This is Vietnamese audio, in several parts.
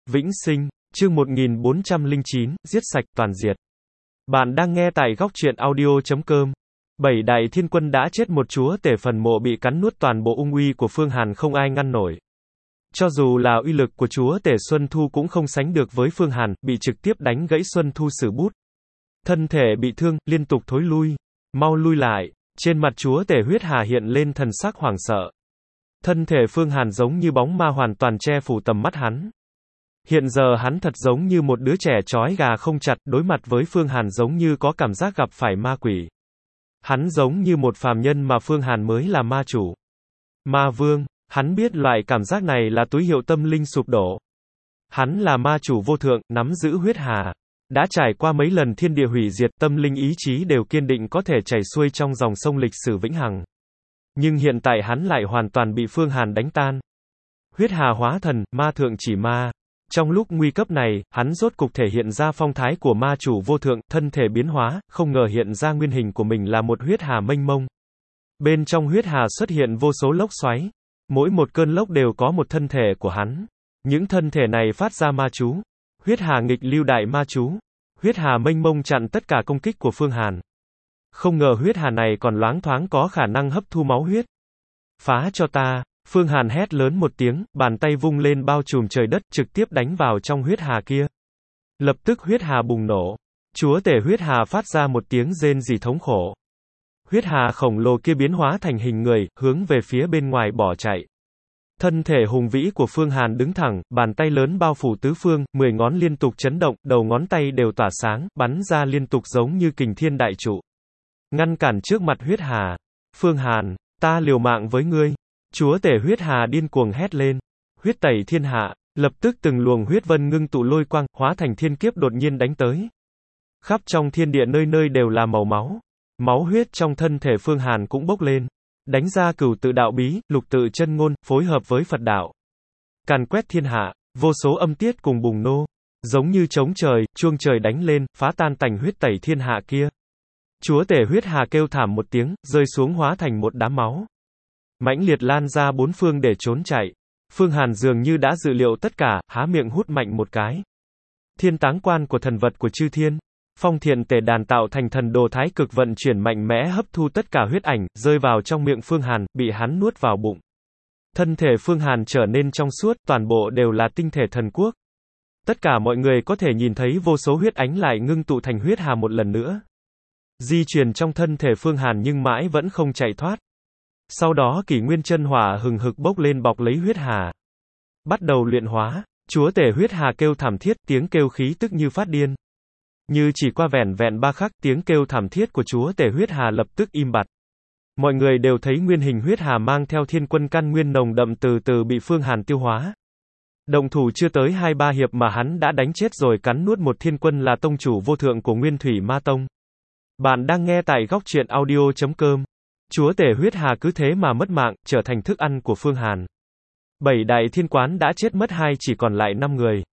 Vĩnh sinh, chương 1409, giết sạch, toàn diệt. Bạn đang nghe tại góc truyện audio.com. 7 đại thiên quân đã chết, một chúa tể phần mộ bị cắn nuốt, toàn bộ ung uy của Phương Hàn không ai ngăn nổi. Cho dù là uy lực của chúa tể Xuân Thu cũng không sánh được với Phương Hàn, bị trực tiếp đánh gãy Xuân Thu sử bút. Thân thể bị thương, liên tục thối lui. Mau lui lại. Trên mặt chúa tể Huyết Hà hiện lên thần sắc hoảng sợ. Thân thể Phương Hàn giống như bóng ma hoàn toàn che phủ tầm mắt hắn. Hiện giờ hắn thật giống như một đứa trẻ trói gà không chặt, đối mặt với Phương Hàn giống như có cảm giác gặp phải ma quỷ. Hắn giống như một phàm nhân mà Phương Hàn mới là ma chủ. Ma vương, hắn biết loại cảm giác này là túi hiệu tâm linh sụp đổ. Hắn là ma chủ vô thượng, nắm giữ huyết hà. Đã trải qua mấy lần thiên địa hủy diệt, tâm linh ý chí đều kiên định có thể chảy xuôi trong dòng sông lịch sử vĩnh hằng. Nhưng hiện tại hắn lại hoàn toàn bị Phương Hàn đánh tan. Huyết hà hóa thần, ma thượng chỉ ma. Trong lúc nguy cấp này, hắn rốt cục thể hiện ra phong thái của ma chủ vô thượng, thân thể biến hóa, không ngờ hiện ra nguyên hình của mình là một huyết hà mênh mông. Bên trong huyết hà xuất hiện vô số lốc xoáy. Mỗi một cơn lốc đều có một thân thể của hắn. Những thân thể này phát ra ma chú. Huyết hà nghịch lưu đại ma chú. Huyết hà mênh mông chặn tất cả công kích của Phương Hàn. Không ngờ huyết hà này còn loáng thoáng có khả năng hấp thu máu huyết. Phá cho ta! Phương Hàn hét lớn một tiếng, bàn tay vung lên bao trùm trời đất, trực tiếp đánh vào trong huyết hà kia. Lập tức huyết hà bùng nổ. Chúa tể huyết hà phát ra một tiếng rên rỉ thống khổ. Huyết hà khổng lồ kia biến hóa thành hình người, hướng về phía bên ngoài bỏ chạy. Thân thể hùng vĩ của Phương Hàn đứng thẳng, bàn tay lớn bao phủ tứ phương, 10 ngón liên tục chấn động, đầu ngón tay đều tỏa sáng, bắn ra liên tục giống như kình thiên đại trụ. Ngăn cản trước mặt huyết hà. Phương Hàn, ta liều mạng với ngươi. Chúa tể huyết hà điên cuồng hét lên. Huyết tẩy thiên hạ. Lập tức từng luồng huyết vân ngưng tụ lôi quang, hóa thành thiên kiếp đột nhiên đánh tới. Khắp trong thiên địa nơi nơi đều là màu máu. Máu huyết trong thân thể Phương Hàn cũng bốc lên. Đánh ra cửu tự đạo bí, lục tự chân ngôn, phối hợp với Phật đạo. Càn quét thiên hạ, vô số âm tiết cùng bùng nô. Giống như trống trời, chuông trời đánh lên, phá tan tành huyết tẩy thiên hạ kia. Chúa tể huyết hà kêu thảm một tiếng, rơi xuống hóa thành một đám máu. Mãnh liệt lan ra bốn phương để trốn chạy. Phương Hàn dường như đã dự liệu tất cả, há miệng hút mạnh một cái. Thiên táng quan của thần vật của chư thiên. Phong thiện tề đàn tạo thành thần đồ thái cực vận chuyển mạnh mẽ hấp thu tất cả huyết ảnh, rơi vào trong miệng Phương Hàn, bị hắn nuốt vào bụng. Thân thể Phương Hàn trở nên trong suốt, toàn bộ đều là tinh thể thần quốc. Tất cả mọi người có thể nhìn thấy vô số huyết ánh lại ngưng tụ thành huyết hà một lần nữa. Di truyền trong thân thể Phương Hàn nhưng mãi vẫn không chạy thoát. Sau đó kỷ nguyên chân hỏa hừng hực bốc lên bọc lấy huyết hà. Bắt đầu luyện hóa, chúa tể huyết hà kêu thảm thiết, tiếng kêu khí tức như phát điên. Như chỉ qua vẻn vẹn 3 khắc, tiếng kêu thảm thiết của chúa tể huyết hà lập tức im bặt. Mọi người đều thấy nguyên hình huyết hà mang theo thiên quân căn nguyên nồng đậm từ từ bị Phương Hàn tiêu hóa. Động thủ chưa tới 2-3 hiệp mà hắn đã đánh chết rồi cắn nuốt một thiên quân là tông chủ vô thượng của Nguyên Thủy Ma Tông. Bạn đang nghe tại góc truyện audio.com. Chúa tể huyết hà cứ thế mà mất mạng, trở thành thức ăn của Phương Hàn. 7 đại thiên quán đã chết mất 2, chỉ còn lại 5 người.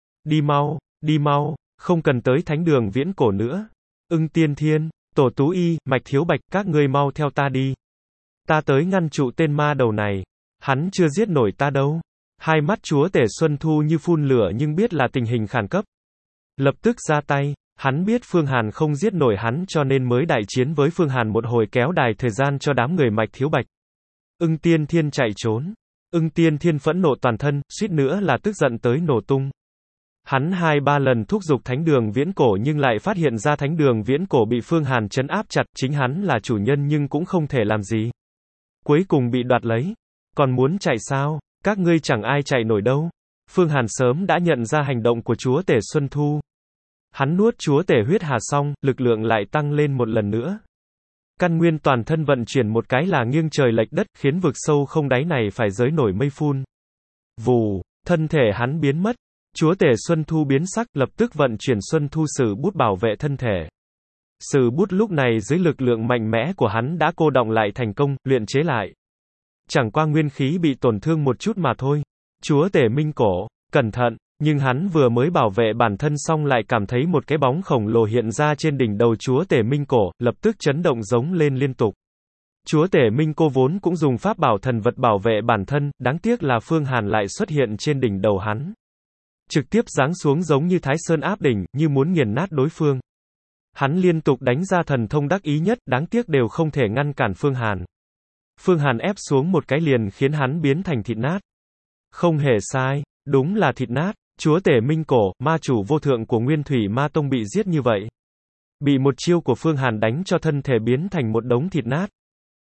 Đi mau, không cần tới thánh đường viễn cổ nữa. Ưng Tiên Thiên, Tổ Tú Y, Mạch Thiếu Bạch, các ngươi mau theo ta đi. Ta tới ngăn trụ tên ma đầu này. Hắn chưa giết nổi ta đâu. Hai mắt chúa tể Xuân Thu như phun lửa nhưng biết là tình hình khẩn cấp. Lập tức ra tay. Hắn biết Phương Hàn không giết nổi hắn cho nên mới đại chiến với Phương Hàn một hồi kéo dài thời gian cho đám người Mạch Thiếu Bạch. Ưng Tiên Thiên chạy trốn. Ưng Tiên Thiên phẫn nộ toàn thân, suýt nữa là tức giận tới nổ tung. Hắn 2-3 lần thúc giục thánh đường viễn cổ nhưng lại phát hiện ra thánh đường viễn cổ bị Phương Hàn trấn áp chặt, chính hắn là chủ nhân nhưng cũng không thể làm gì. Cuối cùng bị đoạt lấy. Còn muốn chạy sao? Các ngươi chẳng ai chạy nổi đâu. Phương Hàn sớm đã nhận ra hành động của chúa tể Xuân Thu. Hắn nuốt chúa tể huyết hà xong, lực lượng lại tăng lên một lần nữa. Căn nguyên toàn thân vận chuyển một cái là nghiêng trời lệch đất, khiến vực sâu không đáy này phải rơi nổi mây phun. Vù, thân thể hắn biến mất. Chúa tể Xuân Thu biến sắc, lập tức vận chuyển Xuân Thu sử bút bảo vệ thân thể. Sử bút lúc này dưới lực lượng mạnh mẽ của hắn đã cô đọng lại thành công, luyện chế lại. Chẳng qua nguyên khí bị tổn thương một chút mà thôi. Chúa tể Minh Cổ, cẩn thận. Nhưng hắn vừa mới bảo vệ bản thân xong lại cảm thấy một cái bóng khổng lồ hiện ra trên đỉnh đầu chúa tể Minh Cổ, lập tức chấn động giống lên liên tục. Chúa tể Minh Cô vốn cũng dùng pháp bảo thần vật bảo vệ bản thân, đáng tiếc là Phương Hàn lại xuất hiện trên đỉnh đầu hắn. trực tiếp giáng xuống giống như Thái Sơn áp đỉnh, như muốn nghiền nát đối phương. Hắn liên tục đánh ra thần thông đắc ý nhất, đáng tiếc đều không thể ngăn cản Phương Hàn. Phương Hàn ép xuống một cái liền khiến hắn biến thành thịt nát. Không hề sai, đúng là thịt nát. Chúa tể Minh Cổ, ma chủ vô thượng của Nguyên Thủy Ma Tông bị giết như vậy. Bị một chiêu của Phương Hàn đánh cho thân thể biến thành một đống thịt nát.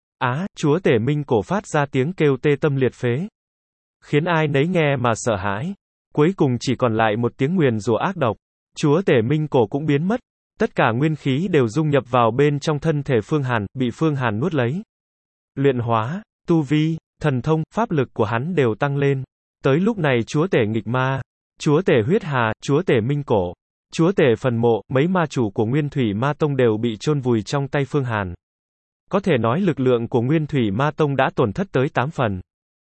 Chúa tể Minh Cổ phát ra tiếng kêu tê tâm liệt phế. Khiến ai nấy nghe mà sợ hãi. Cuối cùng chỉ còn lại một tiếng nguyền rủa ác độc. Chúa tể Minh Cổ cũng biến mất. Tất cả nguyên khí đều dung nhập vào bên trong thân thể Phương Hàn, bị Phương Hàn nuốt lấy. Luyện hóa, tu vi, thần thông, pháp lực của hắn đều tăng lên. Tới lúc này chúa tể nghịch ma, chúa tể huyết hà, chúa tể Minh Cổ, chúa tể phần mộ, mấy ma chủ của Nguyên Thủy Ma Tông đều bị chôn vùi trong tay Phương Hàn. Có thể nói lực lượng của Nguyên Thủy Ma Tông đã tổn thất tới 8 phần.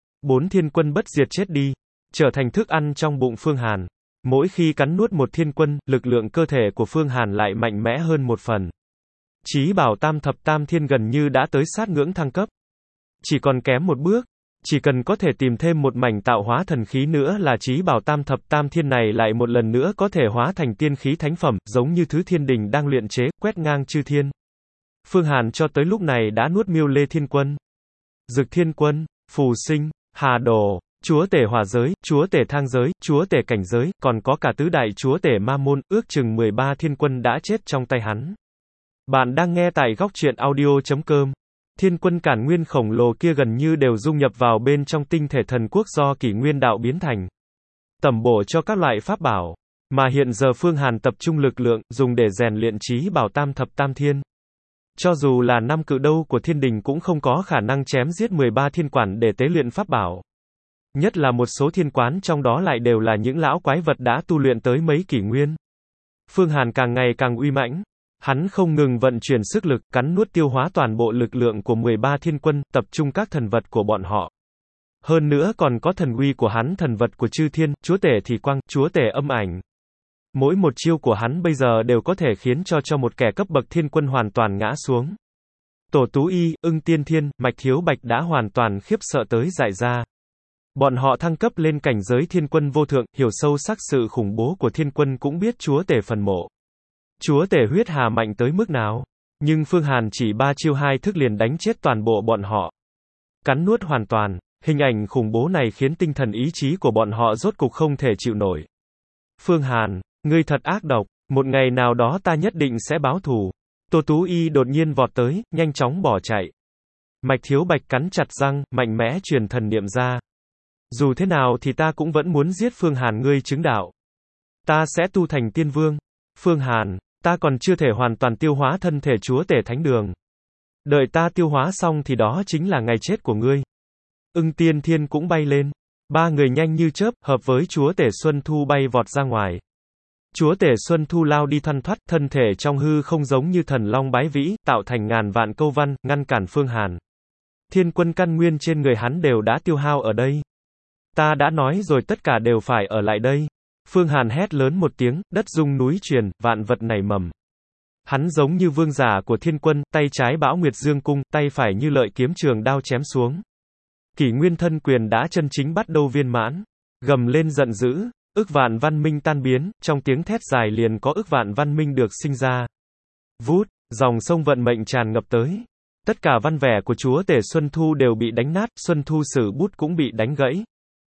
4 thiên quân bất diệt chết đi, trở thành thức ăn trong bụng Phương Hàn. Mỗi khi cắn nuốt một thiên quân, lực lượng cơ thể của Phương Hàn lại mạnh mẽ hơn một phần. Chí bảo tam thập tam thiên gần như đã tới sát ngưỡng thăng cấp. Chỉ còn kém một bước. Chỉ cần có thể tìm thêm một mảnh tạo hóa thần khí nữa là chí bảo tam thập tam thiên này lại một lần nữa có thể hóa thành tiên khí thánh phẩm, giống như thứ thiên đình đang luyện chế, quét ngang chư thiên. Phương Hàn cho tới lúc này đã nuốt Miêu Lê Thiên Quân, Dực Thiên Quân, Phù Sinh, Hà Đồ, chúa tể hỏa giới, chúa tể thang giới, chúa tể cảnh giới, còn có cả tứ đại chúa tể ma môn, ước chừng 13 thiên quân đã chết trong tay hắn. Bạn đang nghe tại góc truyện audio.com. Thiên quân cản nguyên khổng lồ kia gần như đều dung nhập vào bên trong tinh thể thần quốc do kỷ nguyên đạo biến thành. Tẩm bổ cho các loại pháp bảo. Mà hiện giờ Phương Hàn tập trung lực lượng, dùng để rèn luyện chí bảo tam thập tam thiên. Cho dù là 5 cự đâu của thiên đình cũng không có khả năng chém giết 13 thiên quản để tế luyện pháp bảo. Nhất là một số thiên quán trong đó lại đều là những lão quái vật đã tu luyện tới mấy kỷ nguyên. Phương Hàn càng ngày càng uy mãnh. Hắn không ngừng vận chuyển sức lực, cắn nuốt tiêu hóa toàn bộ lực lượng của 13 thiên quân, tập trung các thần vật của bọn họ. Hơn nữa còn có thần uy của hắn, thần vật của chư thiên, chúa tể thì quang, chúa tể âm ảnh. Mỗi một chiêu của hắn bây giờ đều có thể khiến cho một kẻ cấp bậc thiên quân hoàn toàn ngã xuống. Tổ Tú Y, Ưng Tiên Thiên, Mạch Thiếu Bạch đã hoàn toàn khiếp sợ tới dại ra. Bọn họ thăng cấp lên cảnh giới thiên quân vô thượng, hiểu sâu sắc sự khủng bố của thiên quân cũng biết chúa tể phần mộ. Chúa tể huyết hà mạnh tới mức nào? Nhưng Phương Hàn chỉ 3 chiêu 2 thức liền đánh chết toàn bộ bọn họ. Cắn nuốt hoàn toàn, hình ảnh khủng bố này khiến tinh thần ý chí của bọn họ rốt cục không thể chịu nổi. Phương Hàn, ngươi thật ác độc, một ngày nào đó ta nhất định sẽ báo thù. Tô Tú Y đột nhiên vọt tới, nhanh chóng bỏ chạy. Mạch Thiếu Bạch cắn chặt răng, mạnh mẽ truyền thần niệm ra. Dù thế nào thì ta cũng vẫn muốn giết Phương Hàn ngươi chứng đạo. Ta sẽ tu thành tiên vương. Phương Hàn, ta còn chưa thể hoàn toàn tiêu hóa thân thể chúa tể thánh đường. Đợi ta tiêu hóa xong thì đó chính là ngày chết của ngươi. Ưng Tiên Thiên cũng bay lên. 3 người nhanh như chớp, hợp với chúa tể Xuân Thu bay vọt ra ngoài. Chúa tể Xuân Thu lao đi thoăn thoắt, thân thể trong hư không giống như thần long bái vĩ, tạo thành ngàn vạn câu văn, ngăn cản Phương Hàn. Thiên quân căn nguyên trên người hắn đều đã tiêu hao ở đây. Ta đã nói rồi tất cả đều phải ở lại đây. Phương Hàn hét lớn một tiếng, đất rung núi chuyển, vạn vật nảy mầm. Hắn giống như vương giả của thiên quân, tay trái bão nguyệt dương cung, tay phải như lợi kiếm trường đao chém xuống. Kỷ nguyên thân quyền đã chân chính bắt đầu viên mãn. Gầm lên giận dữ, ức vạn văn minh tan biến, trong tiếng thét dài liền có ức vạn văn minh được sinh ra. Vút, dòng sông vận mệnh tràn ngập tới. Tất cả văn vẻ của chúa tể Xuân Thu đều bị đánh nát, Xuân Thu sử bút cũng bị đánh gãy.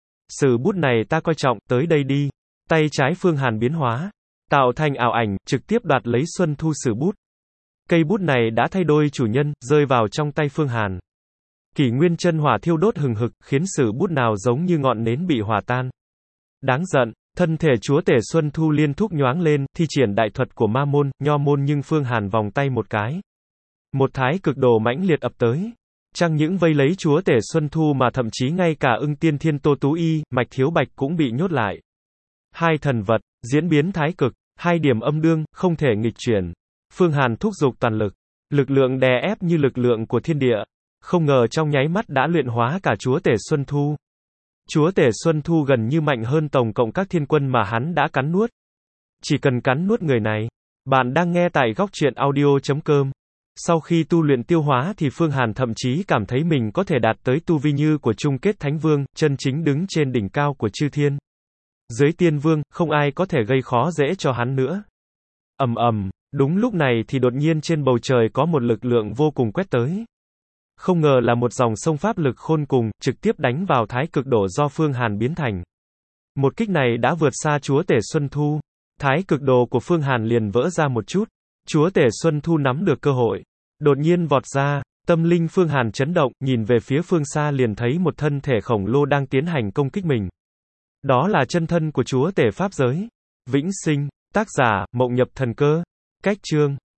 Sử bút này ta coi trọng, tới đây đi. Tay trái Phương Hàn biến hóa, tạo thành ảo ảnh, trực tiếp đoạt lấy Xuân Thu sử bút. Cây bút này đã thay đổi chủ nhân, rơi vào trong tay Phương Hàn. Kỷ nguyên chân hỏa thiêu đốt hừng hực, khiến sử bút nào giống như ngọn nến bị hòa tan. Đáng giận, thân thể chúa tể Xuân Thu liên thúc nhoáng lên, thi triển đại thuật của ma môn, nho môn nhưng Phương Hàn vòng tay một cái. Một thái cực đồ mãnh liệt ập tới. Chẳng những vây lấy chúa tể Xuân Thu mà thậm chí ngay cả Ưng Tiên Thiên Tô Tú Y, Mạch Thiếu Bạch cũng bị nhốt lại. Hai thần vật, diễn biến thái cực, hai điểm âm đương, không thể nghịch chuyển. Phương Hàn thúc giục toàn lực. Lực lượng đè ép như lực lượng của thiên địa. Không ngờ trong nháy mắt đã luyện hóa cả chúa tể Xuân Thu. Chúa tể Xuân Thu gần như mạnh hơn tổng cộng các thiên quân mà hắn đã cắn nuốt. Chỉ cần cắn nuốt người này. Bạn đang nghe tại góc truyện audio.com. Sau khi tu luyện tiêu hóa thì Phương Hàn thậm chí cảm thấy mình có thể đạt tới tu vi như của chung kết Thánh Vương, chân chính đứng trên đỉnh cao của chư thiên. Dưới tiên vương, không ai có thể gây khó dễ cho hắn nữa. Ầm ầm, đúng lúc này thì đột nhiên trên bầu trời có một lực lượng vô cùng quét tới. Không ngờ là một dòng sông pháp lực khôn cùng, trực tiếp đánh vào thái cực đồ do Phương Hàn biến thành. Một kích này đã vượt xa chúa tể Xuân Thu. Thái cực đồ của Phương Hàn liền vỡ ra một chút. Chúa tể Xuân Thu nắm được cơ hội, đột nhiên vọt ra. Tâm linh Phương Hàn chấn động, nhìn về phía phương xa liền thấy một thân thể khổng lồ đang tiến hành công kích mình. Đó là chân thân của chúa tể pháp giới. Vĩnh sinh, tác giả, Mộng Nhập Thần Cơ. Cách chương